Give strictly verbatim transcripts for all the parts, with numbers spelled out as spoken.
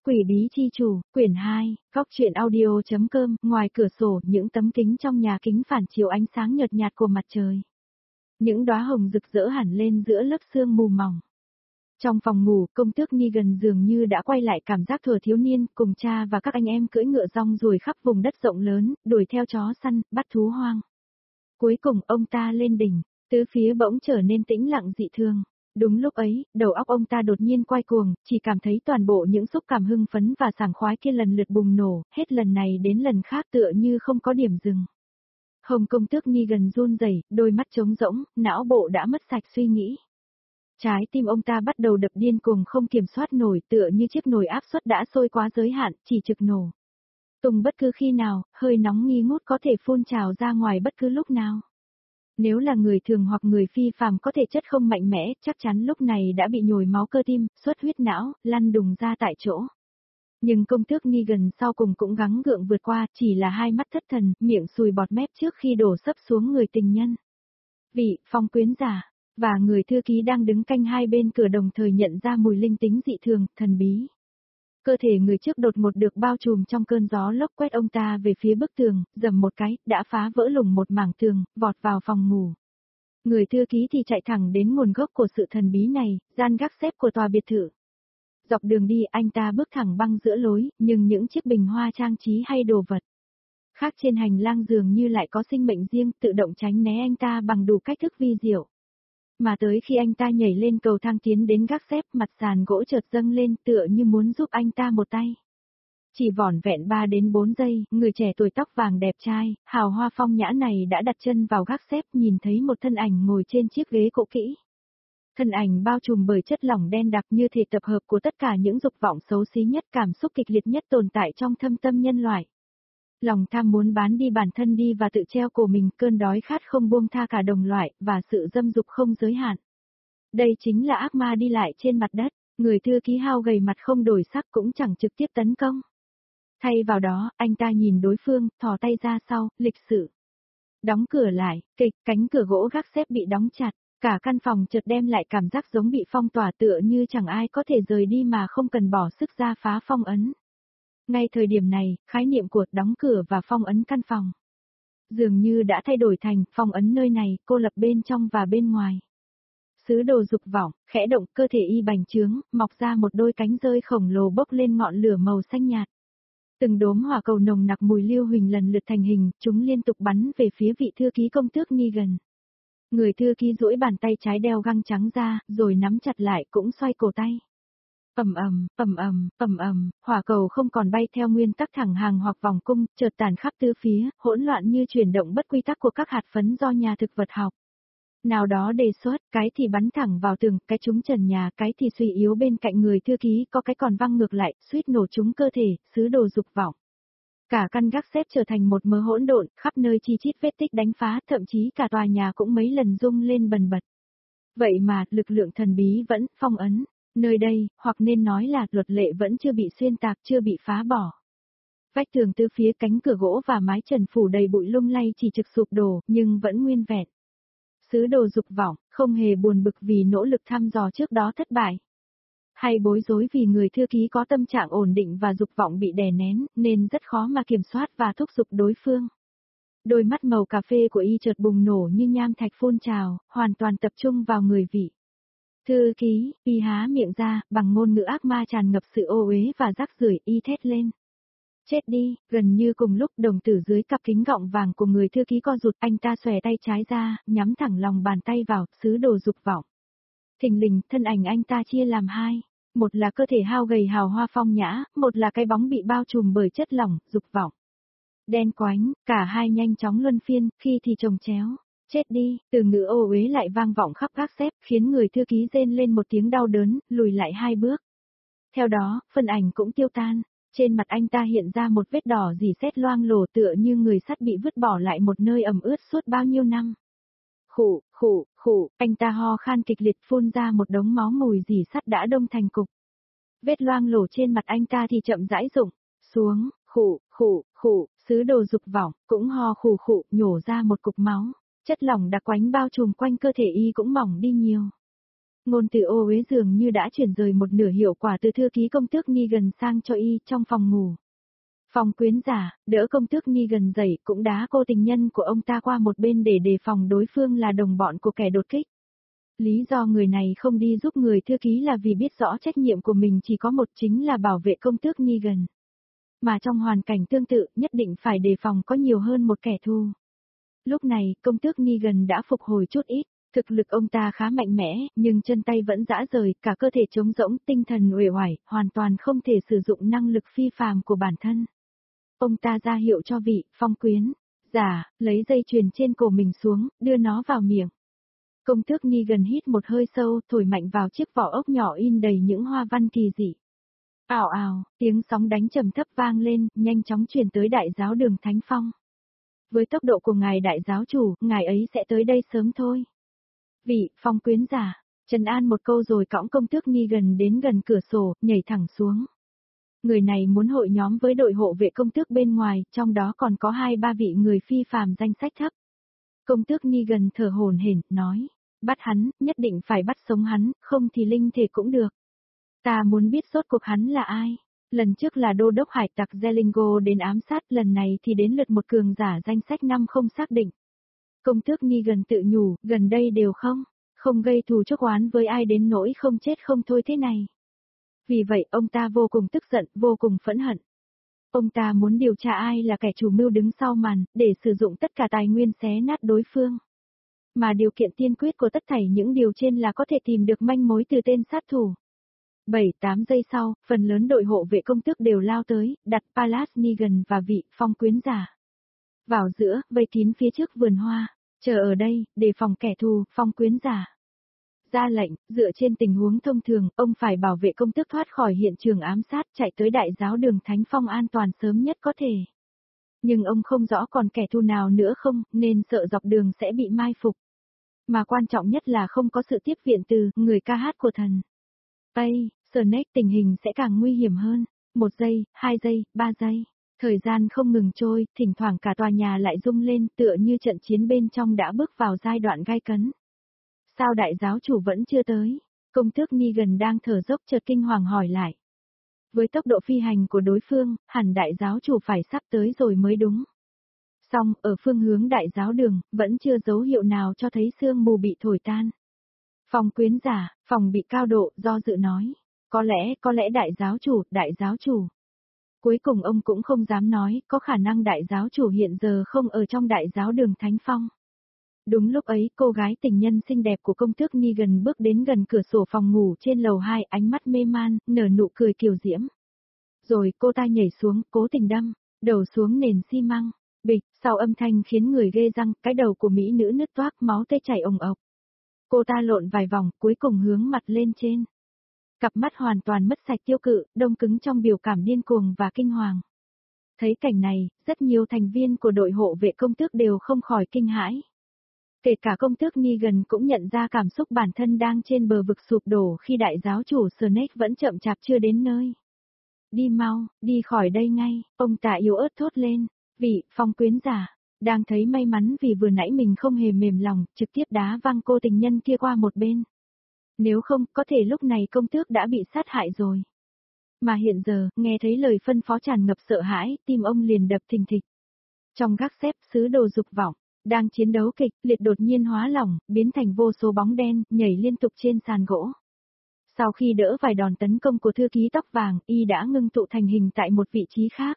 Quỷ bí chi chủ, quyển hai, góc truyện audio.com, ngoài cửa sổ những tấm kính trong nhà kính phản chiếu ánh sáng nhợt nhạt của mặt trời. Những đóa hồng rực rỡ hẳn lên giữa lớp sương mù mỏng. Trong phòng ngủ, công tước Negan dường như đã quay lại cảm giác thuở thiếu niên, cùng cha và các anh em cưỡi ngựa rong ruổi khắp vùng đất rộng lớn, đuổi theo chó săn, bắt thú hoang. Cuối cùng ông ta lên đỉnh, tứ phía bỗng trở nên tĩnh lặng dị thường. Đúng lúc ấy, đầu óc ông ta đột nhiên quay cuồng, chỉ cảm thấy toàn bộ những xúc cảm hưng phấn và sảng khoái kia lần lượt bùng nổ, hết lần này đến lần khác tựa như không có điểm dừng. Hồng công tước Negan run rẩy, đôi mắt trống rỗng, não bộ đã mất sạch suy nghĩ. Trái tim ông ta bắt đầu đập điên cuồng không kiểm soát nổi, tựa như chiếc nồi áp suất đã sôi quá giới hạn, chỉ trực nổ. Tung bất cứ khi nào, hơi nóng nghi ngút có thể phun trào ra ngoài bất cứ lúc nào. Nếu là người thường hoặc người phi phàm có thể chất không mạnh mẽ, chắc chắn lúc này đã bị nhồi máu cơ tim, xuất huyết não, lăn đùng ra tại chỗ. Nhưng công tước Negan sau cùng cũng gắng gượng vượt qua, chỉ là hai mắt thất thần, miệng sùi bọt mép trước khi đổ sấp xuống người tình nhân. Vị, phong quyến giả, và người thư ký đang đứng canh hai bên cửa đồng thời nhận ra mùi linh tính dị thường, thần bí. Cơ thể người trước đột ngột được bao trùm trong cơn gió lốc quét ông ta về phía bức tường, dầm một cái, đã phá vỡ lủng một mảng tường, vọt vào phòng ngủ. Người thư ký thì chạy thẳng đến nguồn gốc của sự thần bí này, gian gác xếp của tòa biệt thự. Dọc đường đi anh ta bước thẳng băng giữa lối, nhưng những chiếc bình hoa trang trí hay đồ vật khác trên hành lang dường như lại có sinh mệnh riêng, tự động tránh né anh ta bằng đủ cách thức vi diệu. Mà tới khi anh ta nhảy lên cầu thang tiến đến gác xếp, mặt sàn gỗ chợt dâng lên tựa như muốn giúp anh ta một tay. Chỉ vỏn vẹn ba đến bốn giây, người trẻ tuổi tóc vàng đẹp trai, hào hoa phong nhã này đã đặt chân vào gác xếp, nhìn thấy một thân ảnh ngồi trên chiếc ghế cũ kỹ. Thân ảnh bao trùm bởi chất lỏng đen đặc như thể tập hợp của tất cả những dục vọng xấu xí nhất, cảm xúc kịch liệt nhất tồn tại trong thâm tâm nhân loại. Lòng tham muốn bán đi bản thân đi và tự treo cổ mình, cơn đói khát không buông tha cả đồng loại, và sự dâm dục không giới hạn. Đây chính là ác ma đi lại trên mặt đất, người thư ký hao gầy mặt không đổi sắc cũng chẳng trực tiếp tấn công. Thay vào đó, anh ta nhìn đối phương, thò tay ra sau, lịch sự. Đóng cửa lại, kịch, cánh cửa gỗ gác xếp bị đóng chặt, cả căn phòng chợt đem lại cảm giác giống bị phong tỏa tựa như chẳng ai có thể rời đi mà không cần bỏ sức ra phá phong ấn. Ngay thời điểm này, khái niệm của đóng cửa và phong ấn căn phòng dường như đã thay đổi thành phong ấn nơi này, cô lập bên trong và bên ngoài. Sứ đồ dục vọng, khẽ động, cơ thể y bành trướng, mọc ra một đôi cánh rơi khổng lồ bốc lên ngọn lửa màu xanh nhạt. Từng đốm hỏa cầu nồng nặc mùi lưu huỳnh lần lượt thành hình, chúng liên tục bắn về phía vị thư ký công tước Negan. Người thư ký duỗi bàn tay trái đeo găng trắng ra, rồi nắm chặt lại cũng xoay cổ tay. Ầm ầm, ầm ầm, ầm ầm, hỏa cầu không còn bay theo nguyên tắc thẳng hàng hoặc vòng cung, chợt tàn khắp tứ phía, hỗn loạn như chuyển động bất quy tắc của các hạt phấn do nhà thực vật học nào đó đề xuất, cái thì bắn thẳng vào tường, cái trúng trần nhà, cái thì suy yếu bên cạnh người thư ký, có cái còn văng ngược lại, suýt nổ trúng cơ thể, sứ đồ dục vọng. Cả căn gác xếp trở thành một mớ hỗn độn, khắp nơi chi chít vết tích đánh phá, thậm chí cả tòa nhà cũng mấy lần rung lên bần bật. Vậy mà, lực lượng thần bí vẫn phong ấn. Nơi đây, hoặc nên nói là luật lệ vẫn chưa bị xuyên tạc, chưa bị phá bỏ. Vách tường từ phía, cánh cửa gỗ và mái trần phủ đầy bụi lung lay chỉ trực sụp đổ, nhưng vẫn nguyên vẹn. Sứ đồ dục vọng, không hề buồn bực vì nỗ lực thăm dò trước đó thất bại. Hay bối rối vì người thư ký có tâm trạng ổn định và dục vọng bị đè nén, nên rất khó mà kiểm soát và thúc giục đối phương. Đôi mắt màu cà phê của y chợt bùng nổ như nham thạch phun trào, hoàn toàn tập trung vào người vị thư ký. Y há miệng ra, bằng ngôn ngữ ác ma tràn ngập sự ô uế và rác rưởi, y thét lên. Chết đi, gần như cùng lúc đồng tử dưới cặp kính gọng vàng của người thư ký co rụt, anh ta xòe tay trái ra, nhắm thẳng lòng bàn tay vào, sứ đồ dục vọng. Thình lình, thân ảnh anh ta chia làm hai, một là cơ thể hao gầy hào hoa phong nhã, một là cái bóng bị bao trùm bởi chất lỏng, dục vọng. Đen quánh, cả hai nhanh chóng luân phiên, khi thì chồng chéo. Chết đi, từ ngữ ô uế lại vang vọng khắp gác xếp, khiến người thư ký rên lên một tiếng đau đớn, lùi lại hai bước. Theo đó, phân ảnh cũng tiêu tan, trên mặt anh ta hiện ra một vết đỏ rỉ sét loang lổ tựa như người sắt bị vứt bỏ lại một nơi ẩm ướt suốt bao nhiêu năm. Khụ, khụ, khụ, anh ta ho khan kịch liệt phun ra một đống máu mùi rỉ sắt đã đông thành cục. Vết loang lổ trên mặt anh ta thì chậm rãi rụng xuống, khụ, khụ, khụ, sứ đồ dục vọng, cũng ho khụ khụ, nhổ ra một cục máu. Chất lỏng đặc quánh bao trùm quanh cơ thể y cũng mỏng đi nhiều. Ngôn từ ô uế dường như đã chuyển rời một nửa hiệu quả từ thư ký công tước Negan sang cho y trong phòng ngủ. Phong Quyến giả, đỡ công tước Negan dậy cũng đá cô tình nhân của ông ta qua một bên để đề phòng đối phương là đồng bọn của kẻ đột kích. Lý do người này không đi giúp người thư ký là vì biết rõ trách nhiệm của mình chỉ có một, chính là bảo vệ công tước Negan. Mà trong hoàn cảnh tương tự, nhất định phải đề phòng có nhiều hơn một kẻ thù. Lúc này, công tước Negan đã phục hồi chút ít, thực lực ông ta khá mạnh mẽ, nhưng chân tay vẫn rã rời, cả cơ thể trống rỗng, tinh thần uể oải, hoàn toàn không thể sử dụng năng lực phi phàm của bản thân. Ông ta ra hiệu cho vị Phong Quyến giả, lấy dây chuyền trên cổ mình xuống, đưa nó vào miệng. Công tước Negan hít một hơi sâu, thổi mạnh vào chiếc vỏ ốc nhỏ in đầy những hoa văn kỳ dị. Ào ào, tiếng sóng đánh trầm thấp vang lên, nhanh chóng truyền tới đại giáo đường Thánh Phong. Với tốc độ của ngài đại giáo chủ, ngài ấy sẽ tới đây sớm thôi. Vị Phong Quyến giả, trấn an một câu rồi cõng công tước Negan đến gần cửa sổ, nhảy thẳng xuống. Người này muốn hội nhóm với đội hộ vệ công tước bên ngoài, trong đó còn có hai ba vị người phi phàm danh sách thấp. Công tước Negan thở hổn hển, nói, bắt hắn, nhất định phải bắt sống hắn, không thì linh thể cũng được. Ta muốn biết rốt cuộc hắn là ai. Lần trước là đô đốc hải tặc Zelingo đến ám sát, lần này thì đến lượt một cường giả danh sách năm không xác định. Công tước Negan tự nhủ, gần đây đều không, không gây thù chuốc oán với ai đến nỗi không chết không thôi thế này. Vì vậy ông ta vô cùng tức giận, vô cùng phẫn hận. Ông ta muốn điều tra ai là kẻ chủ mưu đứng sau màn, để sử dụng tất cả tài nguyên xé nát đối phương. Mà điều kiện tiên quyết của tất thảy những điều trên là có thể tìm được manh mối từ tên sát thủ. bảy tám giây sau, phần lớn đội hộ vệ công tước đều lao tới, đặt Palace Negan và vị Phong Quyến giả vào giữa, vây kín phía trước vườn hoa, chờ ở đây, để phòng kẻ thù. Phong Quyến giả ra lệnh, dựa trên tình huống thông thường, ông phải bảo vệ công tước thoát khỏi hiện trường ám sát, chạy tới đại giáo đường Thánh Phong an toàn sớm nhất có thể. Nhưng ông không rõ còn kẻ thù nào nữa không, nên sợ dọc đường sẽ bị mai phục. Mà quan trọng nhất là không có sự tiếp viện từ người ca hát của thần. Ây, Snake, tình hình sẽ càng nguy hiểm hơn. Một giây, hai giây, ba giây. Thời gian không ngừng trôi, thỉnh thoảng cả tòa nhà lại rung lên, tựa như trận chiến bên trong đã bước vào giai đoạn gai cấn. Sao đại giáo chủ vẫn chưa tới? Công tước Negan đang thở dốc chợt kinh hoàng hỏi lại. Với tốc độ phi hành của đối phương, hẳn đại giáo chủ phải sắp tới rồi mới đúng. Song, ở phương hướng đại giáo đường, vẫn chưa dấu hiệu nào cho thấy sương mù bị thổi tan. Phong Quyến giả, phòng bị cao độ, do dự nói. Có lẽ, có lẽ đại giáo chủ, đại giáo chủ. Cuối cùng ông cũng không dám nói, có khả năng đại giáo chủ hiện giờ không ở trong đại giáo đường Thánh Phong. Đúng lúc ấy, cô gái tình nhân xinh đẹp của công tước Negan bước đến gần cửa sổ phòng ngủ trên lầu hai, ánh mắt mê man, nở nụ cười kiều diễm. Rồi cô ta nhảy xuống, cố tình đâm, đầu xuống nền xi măng. Bịch, sau âm thanh khiến người ghê răng, cái đầu của mỹ nữ nứt toác, máu tê chảy ồng ộc. Cô ta lộn vài vòng, cuối cùng hướng mặt lên trên. Cặp mắt hoàn toàn mất sạch tiêu cự, đông cứng trong biểu cảm điên cuồng và kinh hoàng. Thấy cảnh này, rất nhiều thành viên của đội hộ vệ công tước đều không khỏi kinh hãi. Kể cả công tước Negan cũng nhận ra cảm xúc bản thân đang trên bờ vực sụp đổ khi đại giáo chủ Snake vẫn chậm chạp chưa đến nơi. Đi mau, đi khỏi đây ngay, ông ta yếu ớt thốt lên. Vị Phong Quyến giả, đang thấy may mắn vì vừa nãy mình không hề mềm lòng, trực tiếp đá văng cô tình nhân kia qua một bên. Nếu không, có thể lúc này công tước đã bị sát hại rồi. Mà hiện giờ, nghe thấy lời phân phó tràn ngập sợ hãi, tim ông liền đập thình thịch. Trong gác xếp, sứ đồ dục vọng, đang chiến đấu kịch liệt đột nhiên hóa lỏng, biến thành vô số bóng đen, nhảy liên tục trên sàn gỗ. Sau khi đỡ vài đòn tấn công của thư ký tóc vàng, y đã ngưng tụ thành hình tại một vị trí khác.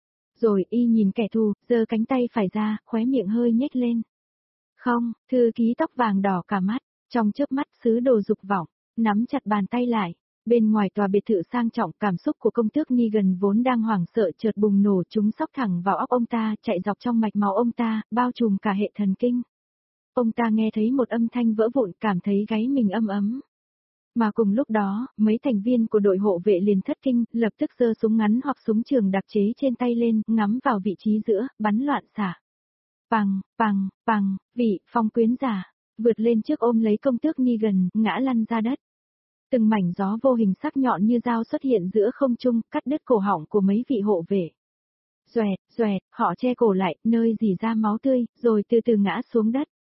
Rồi y nhìn kẻ thù, giơ cánh tay phải ra, khóe miệng hơi nhếch lên. Không, thư ký tóc vàng đỏ cả mắt, trong chớp mắt sứ đồ dục vọng, nắm chặt bàn tay lại. Bên ngoài tòa biệt thự sang trọng, cảm xúc của công tước Negan vốn đang hoảng sợ chợt bùng nổ, chúng xóc thẳng vào óc ông ta, chạy dọc trong mạch máu ông ta, bao trùm cả hệ thần kinh. Ông ta nghe thấy một âm thanh vỡ vụn, cảm thấy gáy mình ấm ấm. Mà cùng lúc đó, mấy thành viên của đội hộ vệ liền thất kinh, lập tức giơ súng ngắn hoặc súng trường đặc chế trên tay lên, ngắm vào vị trí giữa, bắn loạn xạ. Pằng, pằng, pằng, vị Phong Quyến giả, vượt lên trước ôm lấy công tước Negan, ngã lăn ra đất. Từng mảnh gió vô hình sắc nhọn như dao xuất hiện giữa không trung, cắt đứt cổ họng của mấy vị hộ vệ. Xoẹt, xoẹt, họ che cổ lại, nơi rỉ ra máu tươi, rồi từ từ ngã xuống đất.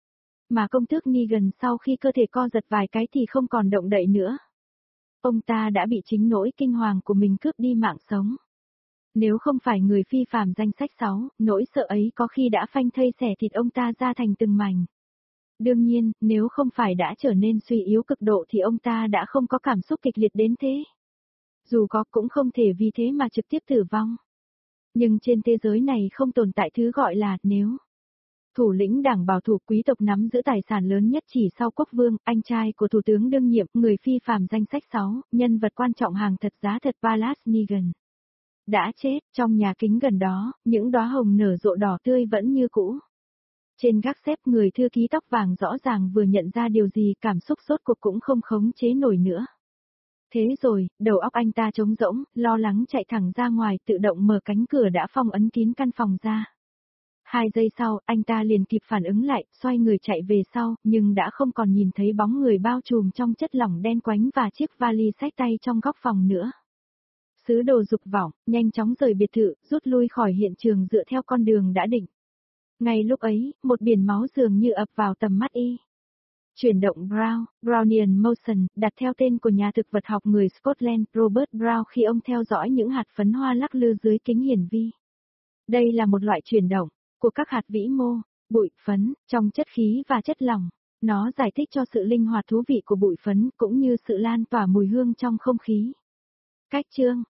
Mà công tước Negan sau khi cơ thể co giật vài cái thì không còn động đậy nữa. Ông ta đã bị chính nỗi kinh hoàng của mình cướp đi mạng sống. Nếu không phải người phi phàm danh sách sáu, nỗi sợ ấy có khi đã phanh thây xẻ thịt ông ta ra thành từng mảnh. Đương nhiên, nếu không phải đã trở nên suy yếu cực độ thì ông ta đã không có cảm xúc kịch liệt đến thế. Dù có cũng không thể vì thế mà trực tiếp tử vong. Nhưng trên thế giới này không tồn tại thứ gọi là nếu. Thủ lĩnh đảng bảo thủ quý tộc nắm giữ tài sản lớn nhất chỉ sau quốc vương, anh trai của thủ tướng đương nhiệm, người phi phàm danh sách sáu, nhân vật quan trọng hàng thật giá thật Palas Negan. Đã chết, trong nhà kính gần đó, những đóa hồng nở rộ đỏ tươi vẫn như cũ. Trên gác xếp người thư ký tóc vàng rõ ràng vừa nhận ra điều gì, cảm xúc sốt cuộc cũng không khống chế nổi nữa. Thế rồi, đầu óc anh ta trống rỗng, lo lắng chạy thẳng ra ngoài, tự động mở cánh cửa đã phong ấn kín căn phòng ra. Hai giây sau, anh ta liền kịp phản ứng lại, xoay người chạy về sau, nhưng đã không còn nhìn thấy bóng người bao trùm trong chất lỏng đen quánh và chiếc vali xách tay trong góc phòng nữa. Sứ đồ dục vọng, nhanh chóng rời biệt thự, rút lui khỏi hiện trường dựa theo con đường đã định. Ngay lúc ấy, một biển máu dường như ập vào tầm mắt y. Chuyển động Brown, Brownian Motion, đặt theo tên của nhà thực vật học người Scotland Robert Brown khi ông theo dõi những hạt phấn hoa lắc lư dưới kính hiển vi. Đây là một loại chuyển động của các hạt vĩ mô, bụi phấn, trong chất khí và chất lỏng. Nó giải thích cho sự linh hoạt thú vị của bụi phấn cũng như sự lan tỏa mùi hương trong không khí. Cách chương